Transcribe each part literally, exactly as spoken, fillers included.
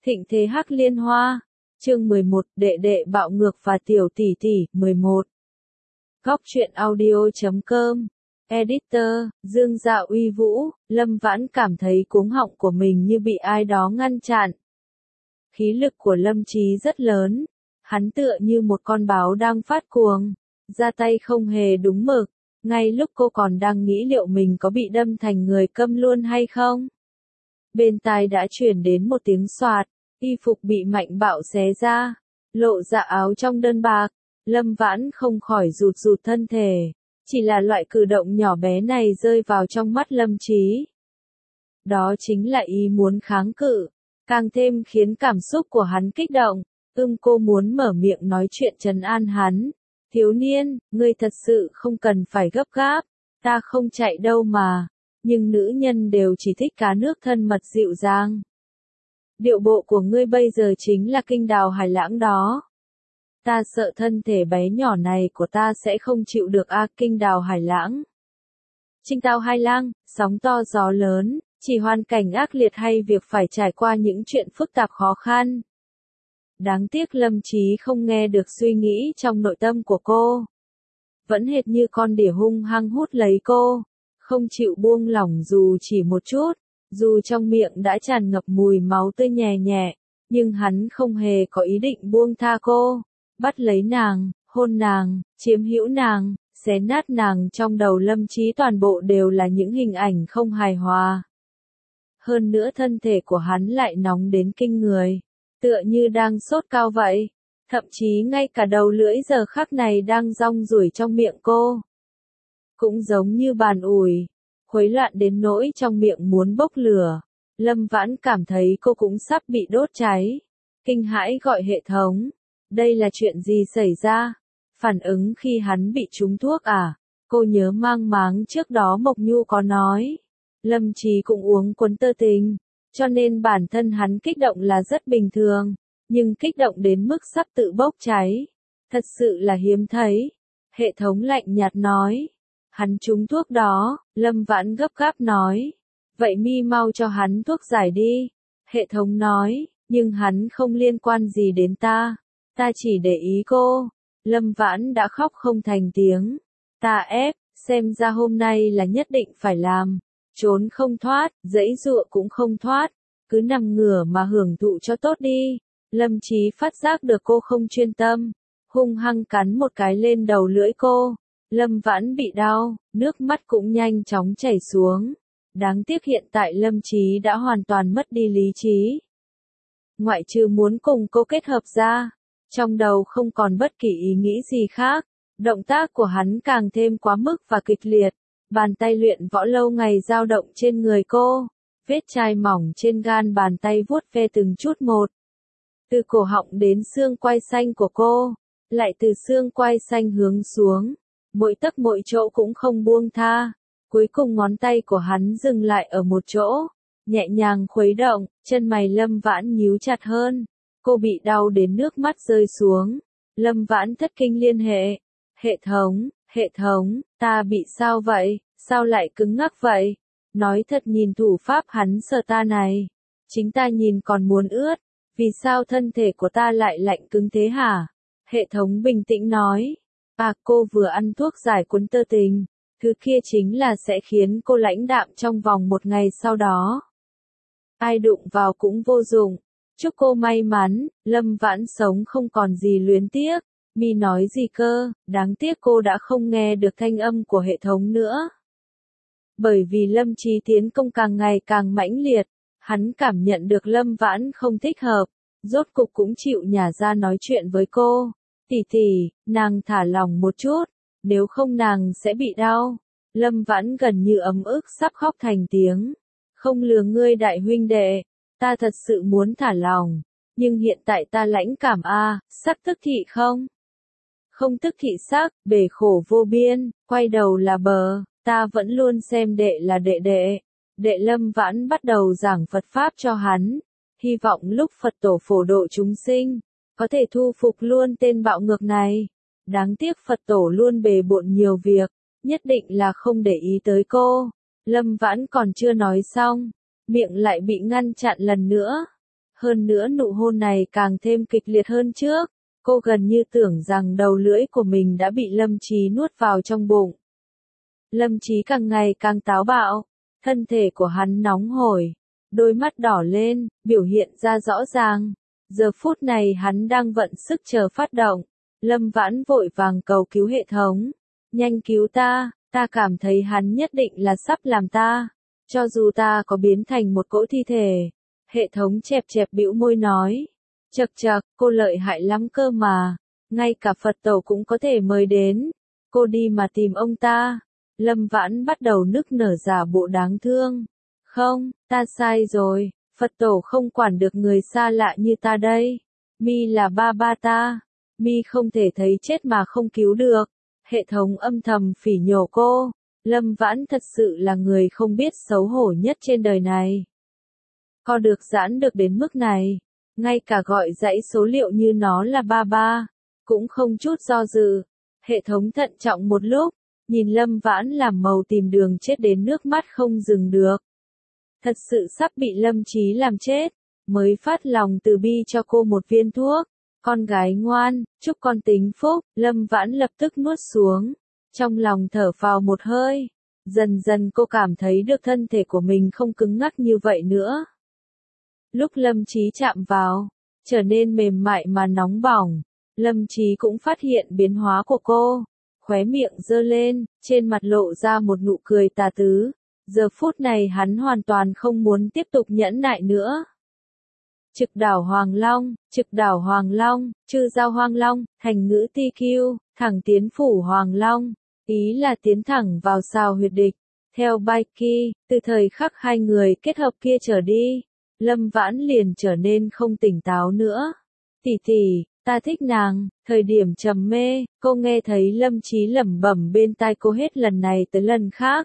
Thịnh thế hắc liên hoa. Chương mười một, đệ đệ bạo ngược và tiểu tỷ tỷ, mười một. Góc truyện audio chấm com. Editor, Dương Dạ Uy Vũ. Lâm Vãn cảm thấy cuống họng của mình như bị ai đó ngăn chặn. Khí lực của Lâm Chí rất lớn. Hắn tựa như một con báo đang phát cuồng. Ra tay không hề đúng mực. Ngay lúc cô còn đang nghĩ liệu mình có bị đâm thành người câm luôn hay không. Bên tai đã chuyển đến một tiếng xoạt. Y phục bị mạnh bạo xé ra. Lộ ra áo trong đơn bạc. Lâm Vãn không khỏi rụt rụt thân thể. Chỉ là loại cử động nhỏ bé này rơi vào trong mắt Lâm Chí. Đó chính là ý muốn kháng cự. Càng thêm khiến cảm xúc của hắn kích động. Ưm cô muốn mở miệng nói chuyện trấn an hắn. Thiếu niên, ngươi thật sự không cần phải gấp gáp. Ta không chạy đâu mà. Nhưng nữ nhân đều chỉ thích cá nước thân mật dịu dàng. Điệu bộ của ngươi bây giờ chính là kinh đào hải lãng đó. Ta sợ thân thể bé nhỏ này của ta sẽ không chịu được a kinh đào hải lãng. Trinh tao hai lang, sóng to gió lớn, chỉ hoàn cảnh ác liệt hay việc phải trải qua những chuyện phức tạp khó khăn. Đáng tiếc Lâm Chí không nghe được suy nghĩ trong nội tâm của cô. Vẫn hệt như con đỉa hung hăng hút lấy cô, không chịu buông lỏng dù chỉ một chút. Dù trong miệng đã tràn ngập mùi máu tươi nhẹ nhẹ, nhưng hắn không hề có ý định buông tha cô. Bắt lấy nàng, hôn nàng, chiếm hữu nàng, xé nát nàng. Trong đầu Lâm Chí toàn bộ đều là những hình ảnh không hài hòa. Hơn nữa thân thể của hắn lại nóng đến kinh người, tựa như đang sốt cao vậy. Thậm chí ngay cả đầu lưỡi giờ khắc này đang rong ruổi trong miệng cô. Cũng giống như bàn ủi. Khuấy loạn đến nỗi trong miệng muốn bốc lửa. Lâm Vãn cảm thấy cô cũng sắp bị đốt cháy. Kinh hãi gọi hệ thống. Đây là chuyện gì xảy ra? Phản ứng khi hắn bị trúng thuốc à? Cô nhớ mang máng trước đó Mộc Nhu có nói. Lâm Chí cũng uống cuốn tơ tình. Cho nên bản thân hắn kích động là rất bình thường. Nhưng kích động đến mức sắp tự bốc cháy. Thật sự là hiếm thấy. Hệ thống lạnh nhạt nói. Hắn trúng thuốc đó, Lâm Vãn gấp gáp nói. Vậy mi mau cho hắn thuốc giải đi. Hệ thống nói, nhưng hắn không liên quan gì đến ta. Ta chỉ để ý cô. Lâm Vãn đã khóc không thành tiếng. Ta ép, xem ra hôm nay là nhất định phải làm. Trốn không thoát, giãy giụa cũng không thoát. Cứ nằm ngửa mà hưởng thụ cho tốt đi. Lâm Chí phát giác được cô không chuyên tâm. Hung hăng cắn một cái lên đầu lưỡi cô. Lâm Vãn bị đau, nước mắt cũng nhanh chóng chảy xuống. Đáng tiếc hiện tại Lâm Chí đã hoàn toàn mất đi lý trí. Ngoại trừ muốn cùng cô kết hợp ra, trong đầu không còn bất kỳ ý nghĩ gì khác. Động tác của hắn càng thêm quá mức và kịch liệt. Bàn tay luyện võ lâu ngày dao động trên người cô. Vết chai mỏng trên gan bàn tay vuốt ve từng chút một. Từ cổ họng đến xương quai xanh của cô, lại từ xương quai xanh hướng xuống. Mỗi tấc mỗi chỗ cũng không buông tha. Cuối cùng ngón tay của hắn dừng lại ở một chỗ. Nhẹ nhàng khuấy động, chân mày Lâm Vãn nhíu chặt hơn. Cô bị đau đến nước mắt rơi xuống. Lâm Vãn thất kinh liên hệ. Hệ thống, hệ thống, ta bị sao vậy? Sao lại cứng ngắc vậy? Nói thật nhìn thủ pháp hắn sờ ta này. Chính ta nhìn còn muốn ướt. Vì sao thân thể của ta lại lạnh cứng thế hả? Hệ thống bình tĩnh nói. À cô vừa ăn thuốc giải cuốn tơ tình. Thứ kia chính là sẽ khiến cô lãnh đạm trong vòng một ngày sau đó. Ai đụng vào cũng vô dụng. Chúc cô may mắn. Lâm Vãn sống không còn gì luyến tiếc. Mi nói gì cơ? Đáng tiếc cô đã không nghe được thanh âm của hệ thống nữa. Bởi vì Lâm Chí tiến công càng ngày càng mãnh liệt. Hắn cảm nhận được Lâm Vãn không thích hợp. Rốt cục cũng chịu nhả ra nói chuyện với cô. Tỷ tỷ, nàng thả lỏng một chút, nếu không nàng sẽ bị đau. Lâm Vãn gần như ấm ức sắp khóc thành tiếng. Không lừa ngươi đại huynh đệ, ta thật sự muốn thả lỏng, nhưng hiện tại ta lãnh cảm a, sắc tức thị không? Không tức thị sắc, bể khổ vô biên, quay đầu là bờ, ta vẫn luôn xem đệ là đệ đệ. Đệ Lâm Vãn bắt đầu giảng Phật Pháp cho hắn, hy vọng lúc Phật tổ phổ độ chúng sinh. Có thể thu phục luôn tên bạo ngược này. Đáng tiếc Phật tổ luôn bề bộn nhiều việc, nhất định là không để ý tới cô. Lâm Vãn còn chưa nói xong, miệng lại bị ngăn chặn lần nữa. Hơn nữa nụ hôn này càng thêm kịch liệt hơn trước, cô gần như tưởng rằng đầu lưỡi của mình đã bị Lâm Chí nuốt vào trong bụng. Lâm Chí càng ngày càng táo bạo, thân thể của hắn nóng hổi, đôi mắt đỏ lên, biểu hiện ra rõ ràng. Giờ phút này hắn đang vận sức chờ phát động. Lâm Vãn vội vàng cầu cứu hệ thống. Nhanh cứu ta, ta cảm thấy hắn nhất định là sắp làm ta. Cho dù ta có biến thành một cỗ thi thể. Hệ thống chẹp chẹp bĩu môi nói. Chậc chậc, cô lợi hại lắm cơ mà. Ngay cả Phật tổ cũng có thể mời đến. Cô đi mà tìm ông ta. Lâm Vãn bắt đầu nức nở giả bộ đáng thương. Không, ta sai rồi. Phật tổ không quản được người xa lạ như ta đây. Mi là ba ba ta. Mi không thể thấy chết mà không cứu được. Hệ thống âm thầm phỉ nhổ cô. Lâm Vãn thật sự là người không biết xấu hổ nhất trên đời này. Co được giãn được đến mức này. Ngay cả gọi dãy số liệu như nó là ba ba. Cũng không chút do dự. Hệ thống thận trọng một lúc. Nhìn Lâm Vãn làm màu tìm đường chết đến nước mắt không dừng được. Thật sự sắp bị Lâm Chí làm chết. Mới phát lòng từ bi cho cô một viên thuốc. Con gái ngoan, chúc con tính phúc. Lâm Vãn lập tức nuốt xuống. Trong lòng thở phào một hơi. Dần dần cô cảm thấy được thân thể của mình không cứng ngắc như vậy nữa. Lúc Lâm Chí chạm vào, trở nên mềm mại mà nóng bỏng. Lâm Chí cũng phát hiện biến hóa của cô. Khóe miệng giơ lên, trên mặt lộ ra một nụ cười tà tứ. Giờ phút này hắn hoàn toàn không muốn tiếp tục nhẫn nại nữa. Trực đảo Hoàng Long, trực đảo Hoàng Long, chư giao Hoàng Long, thành ngữ ti kiu, thẳng tiến phủ Hoàng Long. Ý là tiến thẳng vào sao huyệt địch. Theo Baiki, từ thời khắc hai người kết hợp kia trở đi, Lâm Vãn liền trở nên không tỉnh táo nữa. Tỷ tỷ, ta thích nàng. Thời điểm trầm mê, cô nghe thấy Lâm Chí lẩm bẩm bên tai cô hết lần này tới lần khác.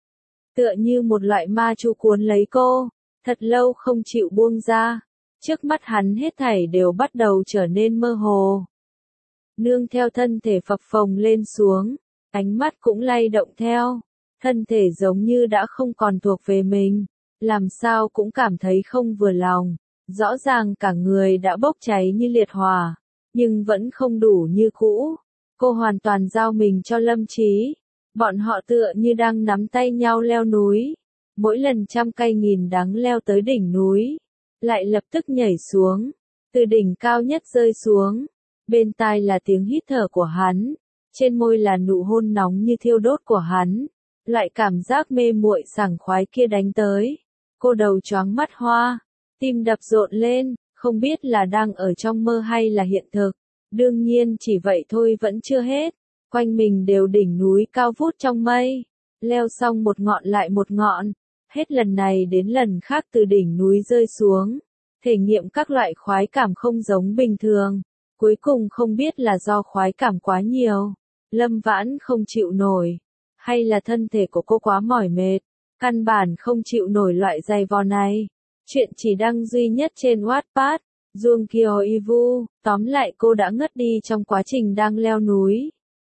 Tựa như một loại ma chú cuốn lấy cô, thật lâu không chịu buông ra. Trước mắt hắn hết thảy đều bắt đầu trở nên mơ hồ. Nương theo thân thể phập phồng lên xuống, ánh mắt cũng lay động theo. Thân thể giống như đã không còn thuộc về mình, làm sao cũng cảm thấy không vừa lòng. Rõ ràng cả người đã bốc cháy như liệt hỏa, nhưng vẫn không đủ như cũ. Cô hoàn toàn giao mình cho Lâm Chí. Bọn họ tựa như đang nắm tay nhau leo núi. Mỗi lần trăm cây nghìn đắng leo tới đỉnh núi, lại lập tức nhảy xuống, từ đỉnh cao nhất rơi xuống. Bên tai là tiếng hít thở của hắn, trên môi là nụ hôn nóng như thiêu đốt của hắn. Loại cảm giác mê muội sảng khoái kia đánh tới. Cô đầu choáng mắt hoa, tim đập rộn lên, không biết là đang ở trong mơ hay là hiện thực. Đương nhiên chỉ vậy thôi vẫn chưa hết. Quanh mình đều đỉnh núi cao vút trong mây. Leo xong một ngọn lại một ngọn. Hết lần này đến lần khác từ đỉnh núi rơi xuống. Thể nghiệm các loại khoái cảm không giống bình thường. Cuối cùng không biết là do khoái cảm quá nhiều. Lâm Vãn không chịu nổi. Hay là thân thể của cô quá mỏi mệt. Căn bản không chịu nổi loại giày vò này. Chuyện chỉ đăng duy nhất trên Wattpad. Juong Kyo Ivu, tóm lại cô đã ngất đi trong quá trình đang leo núi.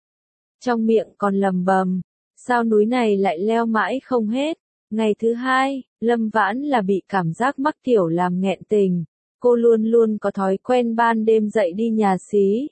Trong miệng còn lầm bầm, sao núi này lại leo mãi không hết. Ngày thứ hai, Lâm Vãn là bị cảm giác mắc tiểu làm nghẹn tình. Cô luôn luôn có thói quen ban đêm dậy đi nhà xí.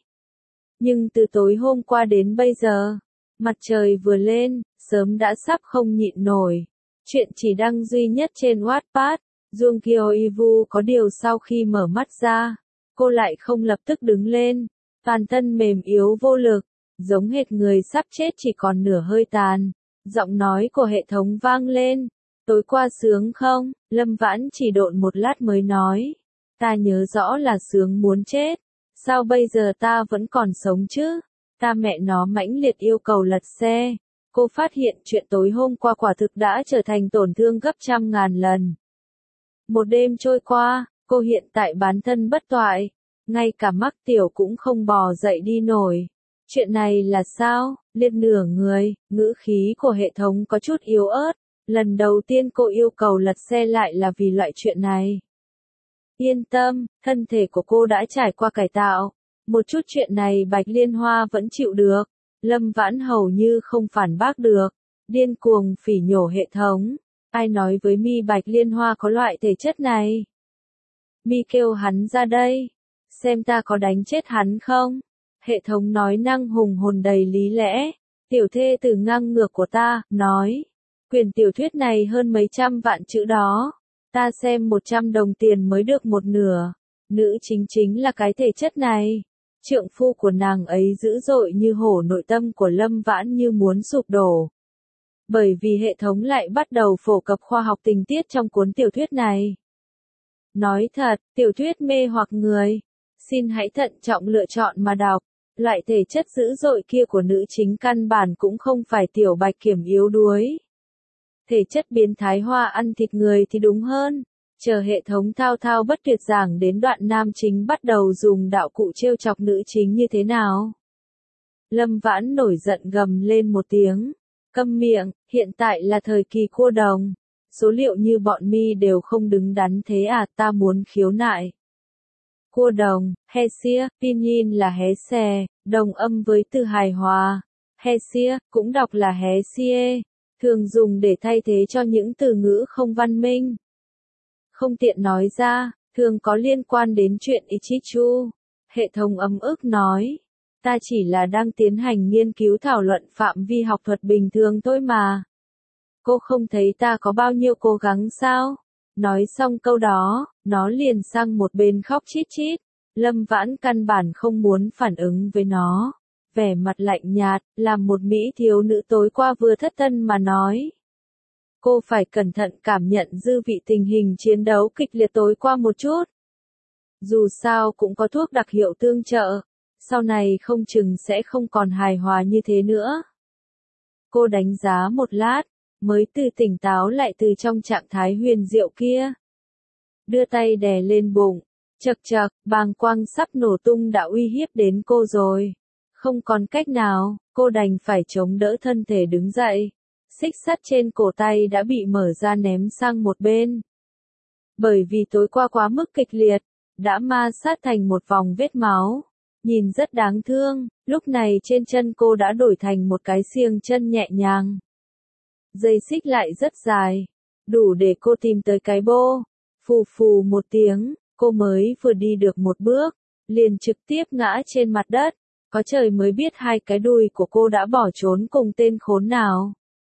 Nhưng từ tối hôm qua đến bây giờ, mặt trời vừa lên, sớm đã sắp không nhịn nổi. Chuyện chỉ đăng duy nhất trên Wattpad. Juong Kyo Ivu có điều sau khi mở mắt ra, cô lại không lập tức đứng lên, toàn thân mềm yếu vô lực, giống hệt người sắp chết chỉ còn nửa hơi tàn. Giọng nói của hệ thống vang lên, tối qua sướng không? Lâm Vãn chỉ độn một lát mới nói, ta nhớ rõ là sướng muốn chết, sao bây giờ ta vẫn còn sống chứ? Ta mẹ nó mãnh liệt yêu cầu lật xe. Cô phát hiện chuyện tối hôm qua quả thực đã trở thành tổn thương gấp trăm ngàn lần. Một đêm trôi qua, cô hiện tại bán thân bất toại, ngay cả mắc tiểu cũng không bò dậy đi nổi. Chuyện này là sao? Liệt nửa người, ngữ khí của hệ thống có chút yếu ớt. Lần đầu tiên cô yêu cầu lật xe lại là vì loại chuyện này. Yên tâm, thân thể của cô đã trải qua cải tạo. Một chút chuyện này Bạch Liên Hoa vẫn chịu được. Lâm Vãn hầu như không phản bác được. Điên cuồng phỉ nhổ hệ thống. Ai nói với mi Bạch Liên Hoa có loại thể chất này? mi kêu hắn ra đây. Xem ta có đánh chết hắn không? Hệ thống nói năng hùng hồn đầy lý lẽ. Tiểu thê tử ngang ngược của ta, nói. Quyển tiểu thuyết này hơn mấy trăm vạn chữ đó. Ta xem một trăm đồng tiền mới được một nửa. Nữ chính chính là cái thể chất này. Trượng phu của nàng ấy dữ dội như hổ, nội tâm của Lâm Vãn như muốn sụp đổ. Bởi vì hệ thống lại bắt đầu phổ cập khoa học tình tiết trong cuốn tiểu thuyết này. Nói thật, tiểu thuyết mê hoặc người. Xin hãy thận trọng lựa chọn mà đọc. Loại thể chất dữ dội kia của nữ chính căn bản cũng không phải tiểu bạch kiểm yếu đuối. Thể chất biến thái hoa ăn thịt người thì đúng hơn. Chờ hệ thống thao thao bất tuyệt giảng đến đoạn nam chính bắt đầu dùng đạo cụ trêu chọc nữ chính như thế nào. Lâm Vãn nổi giận gầm lên một tiếng. Câm miệng, hiện tại là thời kỳ cua đồng. Số liệu như bọn mi đều không đứng đắn thế à, ta muốn khiếu nại. Cua đồng, Hesia, pinyin là hé xe, đồng âm với từ hài hòa. Hesia, cũng đọc là Hesie, thường dùng để thay thế cho những từ ngữ không văn minh. Không tiện nói ra, thường có liên quan đến chuyện Ichichu. Hệ thống ấm ức nói. Ta chỉ là đang tiến hành nghiên cứu thảo luận phạm vi học thuật bình thường thôi mà. Cô không thấy ta có bao nhiêu cố gắng sao? Nói xong câu đó, nó liền sang một bên khóc chít chít. Lâm Vãn căn bản không muốn phản ứng với nó. Vẻ mặt lạnh nhạt, làm một mỹ thiếu nữ tối qua vừa thất thân mà nói. Cô phải cẩn thận cảm nhận dư vị tình hình chiến đấu kịch liệt tối qua một chút. Dù sao cũng có thuốc đặc hiệu tương trợ. Sau này không chừng sẽ không còn hài hòa như thế nữa. Cô đánh giá một lát, mới từ tỉnh táo lại từ trong trạng thái huyền diệu kia. Đưa tay đè lên bụng, chật chật, bàng quang sắp nổ tung đã uy hiếp đến cô rồi. Không còn cách nào, cô đành phải chống đỡ thân thể đứng dậy. Xích sắt trên cổ tay đã bị mở ra ném sang một bên. Bởi vì tối qua quá mức kịch liệt, đã ma sát thành một vòng vết máu. Nhìn rất đáng thương, lúc này trên chân cô đã đổi thành một cái xiềng chân nhẹ nhàng. Dây xích lại rất dài, đủ để cô tìm tới cái bô. Phù phù một tiếng, cô mới vừa đi được một bước, liền trực tiếp ngã trên mặt đất. Có trời mới biết hai cái đùi của cô đã bỏ trốn cùng tên khốn nào.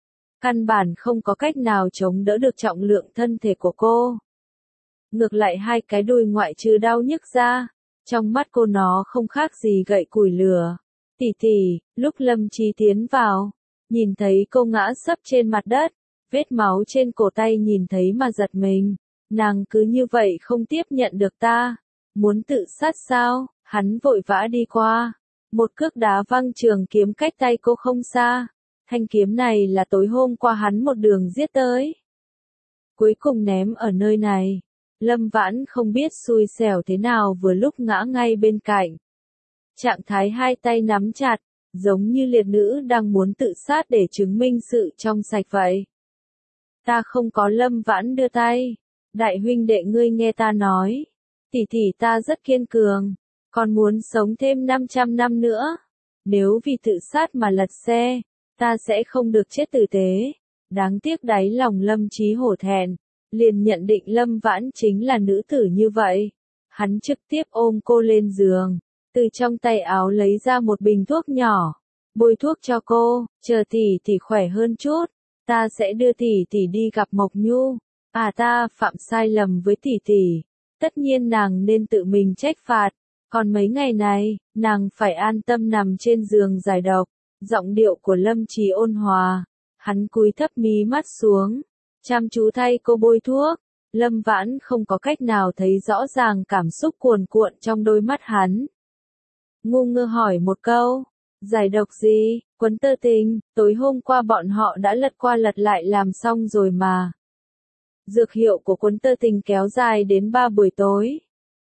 Căn bản không có cách nào chống đỡ được trọng lượng thân thể của cô. Ngược lại hai cái đùi ngoại trừ đau nhức ra, trong mắt cô nó không khác gì gậy củi lửa. Tỷ tỷ, lúc Lâm Chí tiến vào, nhìn thấy cô ngã sấp trên mặt đất, vết máu trên cổ tay nhìn thấy mà giật mình. Nàng cứ như vậy không tiếp nhận được ta. Muốn tự sát sao? Hắn vội vã đi qua. Một cước đá văng trường kiếm cách tay cô không xa. Thanh kiếm này là tối hôm qua hắn một đường giết tới. Cuối cùng ném ở nơi này. Lâm Vãn không biết xui xẻo thế nào vừa lúc ngã ngay bên cạnh. Trạng thái hai tay nắm chặt, giống như liệt nữ đang muốn tự sát để chứng minh sự trong sạch vậy. Ta không có. Lâm Vãn đưa tay. Đại huynh đệ ngươi nghe ta nói. Tỷ tỷ ta rất kiên cường. Còn muốn sống thêm năm trăm năm nữa. Nếu vì tự sát mà lật xe, ta sẽ không được chết tử tế. Đáng tiếc đáy lòng Lâm Chí hổ thẹn. Liền nhận định Lâm Vãn chính là nữ tử như vậy. Hắn trực tiếp ôm cô lên giường. Từ trong tay áo lấy ra một bình thuốc nhỏ. Bôi thuốc cho cô. Chờ tỷ tỷ khỏe hơn chút. Ta sẽ đưa tỷ tỷ đi gặp Mộc Nhu. À ta phạm sai lầm với tỷ tỷ. Tất nhiên nàng nên tự mình trách phạt. Còn mấy ngày này, nàng phải an tâm nằm trên giường giải độc. Giọng điệu của Lâm Chí ôn hòa. Hắn cúi thấp mí mắt xuống. Chăm chú thay cô bôi thuốc. Lâm Vãn không có cách nào thấy rõ ràng cảm xúc cuồn cuộn trong đôi mắt hắn. Ngu ngơ hỏi một câu. Giải độc gì? Quấn tơ tình, tối hôm qua bọn họ đã lật qua lật lại làm xong rồi mà. Dược hiệu của cuốn tơ tình kéo dài đến ba buổi tối.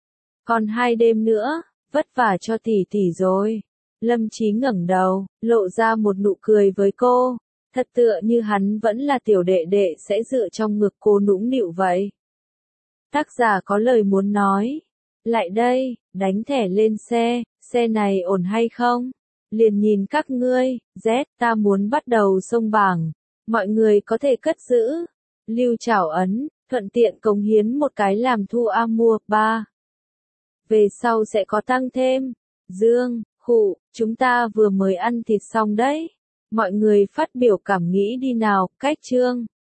Còn hai đêm nữa, vất vả cho tỷ tỷ rồi. Lâm Chí ngẩng đầu, lộ ra một nụ cười với cô. Thật tựa như hắn vẫn là tiểu đệ đệ sẽ dựa trong ngực cô nũng nịu vậy. Tác giả có lời muốn nói. Lại đây, đánh thẻ lên xe, xe này ổn hay không? Liền nhìn các ngươi, Z, ta muốn bắt đầu xông bảng. Mọi người có thể cất giữ. Lưu Trảo ấn, Thuận tiện cống hiến một cái làm thu a mua. ba. Về sau sẽ có tăng thêm. Dương, khụ, chúng ta vừa mới ăn thịt xong đấy. Mọi người phát biểu cảm nghĩ đi nào. Cách chương.